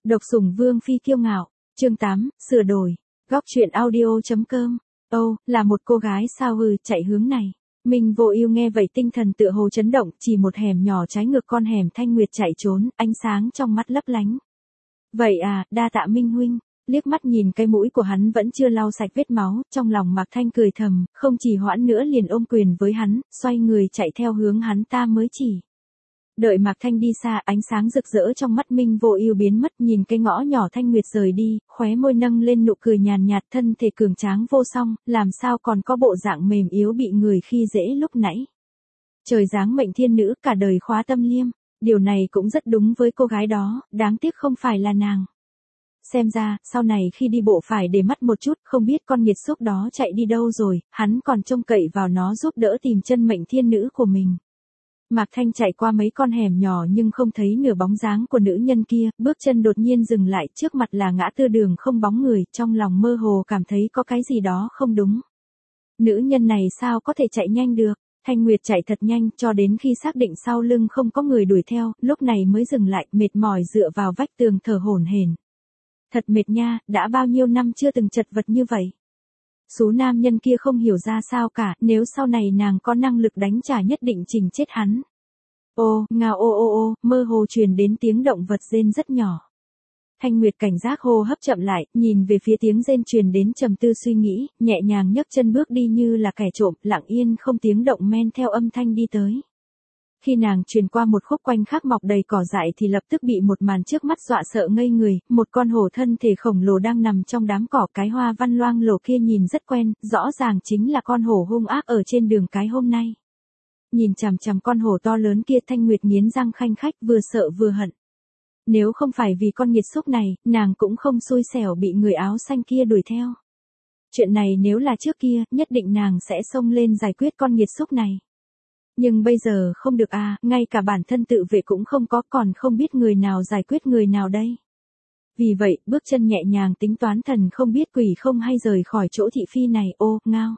Độc sủng vương phi kiêu ngạo, chương 8, sửa đổi, góc truyện audio.com. Là một cô gái sao chạy hướng này. Minh Vô Ưu nghe vậy tinh thần tựa hồ chấn động, chỉ một hẻm nhỏ trái ngược con hẻm Thanh Nguyệt chạy trốn, ánh sáng trong mắt lấp lánh. Vậy à, đa tạ Minh huynh. Liếc mắt nhìn cái mũi của hắn vẫn chưa lau sạch vết máu, trong lòng Mạc Thanh cười thầm, không trì hoãn nữa liền ôm quyền với hắn, xoay người chạy theo hướng hắn ta mới chỉ. Đợi Mạc Thanh đi xa, ánh sáng rực rỡ trong mắt Minh Vô Ưu biến mất, nhìn cái ngõ nhỏ Thanh Nguyệt rời đi, khóe môi nâng lên nụ cười nhàn nhạt, thân thể cường tráng vô song, làm sao còn có bộ dạng mềm yếu bị người khi dễ lúc nãy. Trời giáng mệnh thiên nữ, cả đời khóa tâm liêm, điều này cũng rất đúng với cô gái đó, đáng tiếc không phải là nàng. Xem ra, sau này khi đi bộ phải để mắt một chút, không biết con nghiệt xúc đó chạy đi đâu rồi, hắn còn trông cậy vào nó giúp đỡ tìm chân mệnh thiên nữ của mình. Mạc Thanh chạy qua mấy con hẻm nhỏ nhưng không thấy nửa bóng dáng của nữ nhân kia, bước chân đột nhiên dừng lại, trước mặt là ngã tư đường không bóng người, trong lòng mơ hồ cảm thấy có cái gì đó không đúng. Nữ nhân này sao có thể chạy nhanh được? Thanh Nguyệt chạy thật nhanh, cho đến khi xác định sau lưng không có người đuổi theo, lúc này mới dừng lại, mệt mỏi dựa vào vách tường thở hổn hển. Thật mệt nha, đã bao nhiêu năm chưa từng chật vật như vậy. Số nam nhân kia không hiểu ra sao cả, nếu sau này nàng có năng lực đánh trả nhất định chỉnh chết hắn. Ngao mơ hồ truyền đến tiếng động vật rên rất nhỏ. Thanh Nguyệt cảnh giác hô hấp chậm lại, nhìn về phía tiếng rên truyền đến trầm tư suy nghĩ, nhẹ nhàng nhấc chân bước đi như là kẻ trộm, lặng yên không tiếng động men theo âm thanh đi tới. Khi nàng truyền qua một khúc quanh khác mọc đầy cỏ dại thì lập tức bị một màn trước mắt dọa sợ ngây người, một con hổ thân thể khổng lồ đang nằm trong đám cỏ, cái hoa văn loang lổ kia nhìn rất quen, rõ ràng chính là con hổ hung ác ở trên đường cái hôm nay. Nhìn chằm chằm con hổ to lớn kia, Thanh Nguyệt nghiến răng khanh khách, vừa sợ vừa hận. Nếu không phải vì con nghiệt xúc này, nàng cũng không xui xẻo bị người áo xanh kia đuổi theo. Chuyện này nếu là trước kia, nhất định nàng sẽ xông lên giải quyết con nghiệt xúc này. Nhưng bây giờ không được à, ngay cả bản thân tự vệ cũng không có, còn không biết người nào giải quyết người nào đây. Vì vậy, bước chân nhẹ nhàng tính toán thần không biết quỷ không hay rời khỏi chỗ thị phi này. Ngao.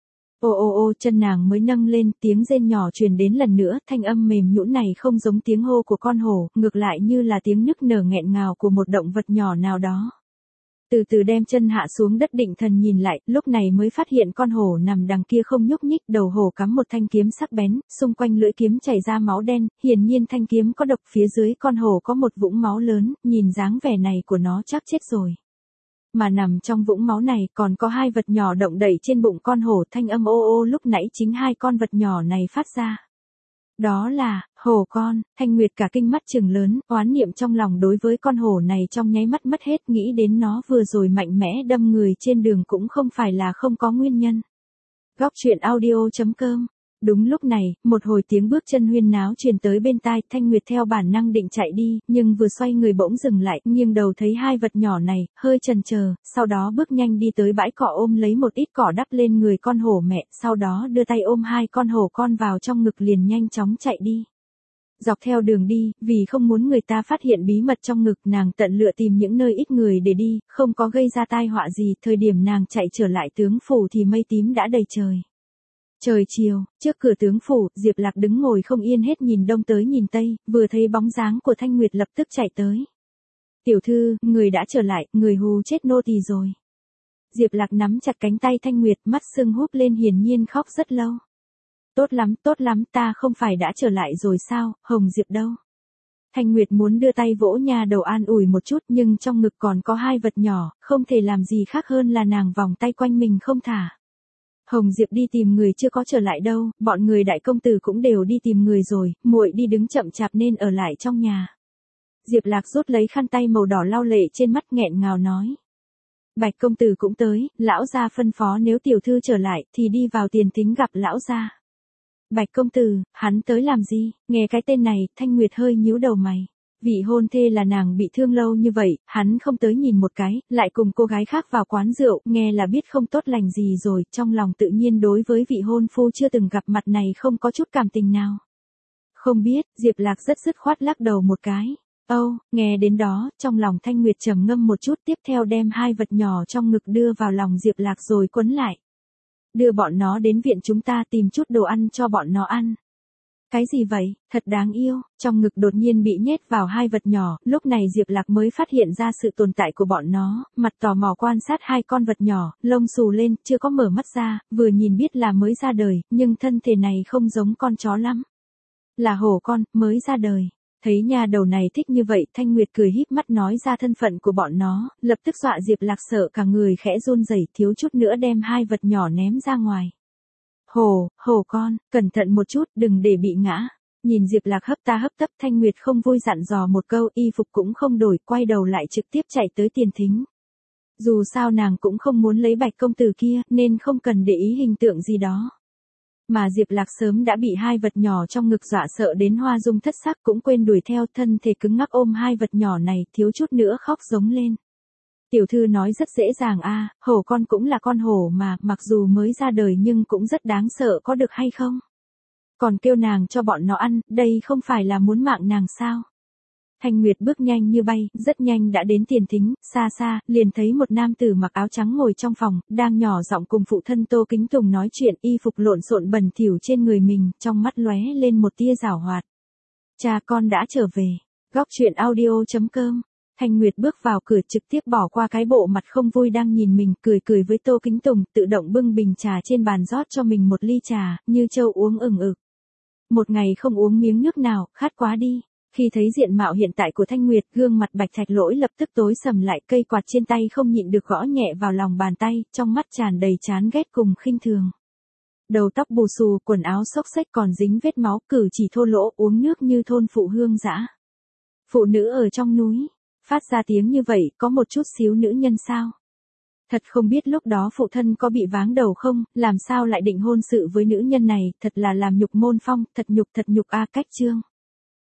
Chân nàng mới nâng lên, tiếng rên nhỏ truyền đến lần nữa, thanh âm mềm nhũn này không giống tiếng hô của con hổ, ngược lại như là tiếng nức nở nghẹn ngào của một động vật nhỏ nào đó. Từ từ đem chân hạ xuống đất, định thần nhìn lại, lúc này mới phát hiện con hổ nằm đằng kia không nhúc nhích, đầu hổ cắm một thanh kiếm sắc bén, xung quanh lưỡi kiếm chảy ra máu đen, hiển nhiên thanh kiếm có độc, phía dưới con hổ có một vũng máu lớn, nhìn dáng vẻ này của nó chắc chết rồi. Mà nằm trong vũng máu này còn có hai vật nhỏ động đậy trên bụng con hổ, thanh âm lúc nãy chính hai con vật nhỏ này phát ra. Đó là, hổ con. Thanh Nguyệt cả kinh mắt trừng lớn, oán niệm trong lòng đối với con hổ này trong nháy mắt mất hết, nghĩ đến nó vừa rồi mạnh mẽ đâm người trên đường cũng không phải là không có nguyên nhân. Góc truyện audio.com. Đúng lúc này, một hồi tiếng bước chân huyên náo truyền tới bên tai, Thanh Nguyệt theo bản năng định chạy đi, nhưng vừa xoay người bỗng dừng lại, nghiêng đầu thấy hai vật nhỏ này, hơi chần chờ, sau đó bước nhanh đi tới bãi cỏ, ôm lấy một ít cỏ đắp lên người con hổ mẹ, sau đó đưa tay ôm hai con hổ con vào trong ngực liền nhanh chóng chạy đi. Dọc theo đường đi, vì không muốn người ta phát hiện bí mật trong ngực, nàng tận lựa tìm những nơi ít người để đi, không có gây ra tai họa gì, thời điểm nàng chạy trở lại tướng phủ thì mây tím đã đầy trời. Trời chiều, trước cửa tướng phủ, Diệp Lạc đứng ngồi không yên hết, nhìn đông tới nhìn tây, vừa thấy bóng dáng của Thanh Nguyệt lập tức chạy tới. Tiểu thư, người đã trở lại, người hù chết nô tỳ rồi. Diệp Lạc nắm chặt cánh tay Thanh Nguyệt, mắt sưng húp lên, hiển nhiên khóc rất lâu. Tốt lắm, ta không phải đã trở lại rồi sao, Hồng Diệp đâu? Thanh Nguyệt muốn đưa tay vỗ nhà đầu an ủi một chút, nhưng trong ngực còn có hai vật nhỏ, không thể làm gì khác hơn là nàng vòng tay quanh mình không thả. Hồng Diệp đi tìm người chưa có trở lại đâu, bọn người đại công tử cũng đều đi tìm người rồi, muội đi đứng chậm chạp nên ở lại trong nhà. Diệp Lạc rút lấy khăn tay màu đỏ lau lệ trên mắt, nghẹn ngào nói. Bạch công tử cũng tới, lão gia phân phó nếu tiểu thư trở lại thì đi vào tiền thính gặp lão gia. Bạch công tử, hắn tới làm gì? Nghe cái tên này, Thanh Nguyệt hơi nhíu đầu mày. Vị hôn thê là nàng bị thương lâu như vậy, hắn không tới nhìn một cái, lại cùng cô gái khác vào quán rượu, nghe là biết không tốt lành gì rồi, trong lòng tự nhiên đối với vị hôn phu chưa từng gặp mặt này không có chút cảm tình nào. Không biết, Diệp Lạc rất dứt khoát lắc đầu một cái. Nghe đến đó, trong lòng Thanh Nguyệt trầm ngâm một chút, tiếp theo đem hai vật nhỏ trong ngực đưa vào lòng Diệp Lạc rồi quấn lại. Đưa bọn nó đến viện chúng ta tìm chút đồ ăn cho bọn nó ăn. Cái gì vậy, thật đáng yêu, trong ngực đột nhiên bị nhét vào hai vật nhỏ, lúc này Diệp Lạc mới phát hiện ra sự tồn tại của bọn nó, mặt tò mò quan sát hai con vật nhỏ, lông xù lên, chưa có mở mắt ra, vừa nhìn biết là mới ra đời, nhưng thân thể này không giống con chó lắm. Là hổ con, mới ra đời. Thấy nhà đầu này thích như vậy, Thanh Nguyệt cười híp mắt nói ra thân phận của bọn nó, lập tức dọa Diệp Lạc sợ cả người khẽ run rẩy, thiếu chút nữa đem hai vật nhỏ ném ra ngoài. Hổ con, cẩn thận một chút, đừng để bị ngã. Nhìn Diệp Lạc hấp ta hấp tấp, Thanh Nguyệt không vui dặn dò một câu, y phục cũng không đổi, quay đầu lại trực tiếp chạy tới tiền thính. Dù sao nàng cũng không muốn lấy Bạch công tử kia, nên không cần để ý hình tượng gì đó. Mà Diệp Lạc sớm đã bị hai vật nhỏ trong ngực dọa sợ đến hoa dung thất sắc, cũng quên đuổi theo, thân thể cứng ngắc ôm hai vật nhỏ này, thiếu chút nữa khóc giống lên. Tiểu thư nói rất dễ dàng a, hổ con cũng là con hổ mà, mặc dù mới ra đời nhưng cũng rất đáng sợ, có được hay không? Còn kêu nàng cho bọn nó ăn, đây không phải là muốn mạng nàng sao? Thanh Nguyệt bước nhanh như bay, rất nhanh đã đến tiền thính, xa xa, liền thấy một nam tử mặc áo trắng ngồi trong phòng, đang nhỏ giọng cùng phụ thân Tô Kính Tùng nói chuyện, y phục lộn xộn bẩn thỉu trên người mình, trong mắt lóe lên một tia giảo hoạt. Cha con đã trở về. Góc truyện audio.com. Thanh Nguyệt bước vào cửa trực tiếp bỏ qua cái bộ mặt không vui đang nhìn mình, cười cười với Tô Kính Tùng, tự động bưng bình trà trên bàn rót cho mình một ly trà, như trâu uống ửng ực. Một ngày không uống miếng nước nào, khát quá đi. Khi thấy diện mạo hiện tại của Thanh Nguyệt, gương mặt Bạch Thạch Lỗi lập tức tối sầm lại, cây quạt trên tay không nhịn được gõ nhẹ vào lòng bàn tay, trong mắt tràn đầy chán ghét cùng khinh thường. Đầu tóc bù xù, quần áo xốc xếch còn dính vết máu, cử chỉ thô lỗ, uống nước như thôn phụ hương dã. Phụ nữ ở trong núi, phát ra tiếng như vậy, có một chút xíu nữ nhân sao? Thật không biết lúc đó phụ thân có bị váng đầu không, làm sao lại định hôn sự với nữ nhân này, thật là làm nhục môn phong, thật nhục a. Cách chương.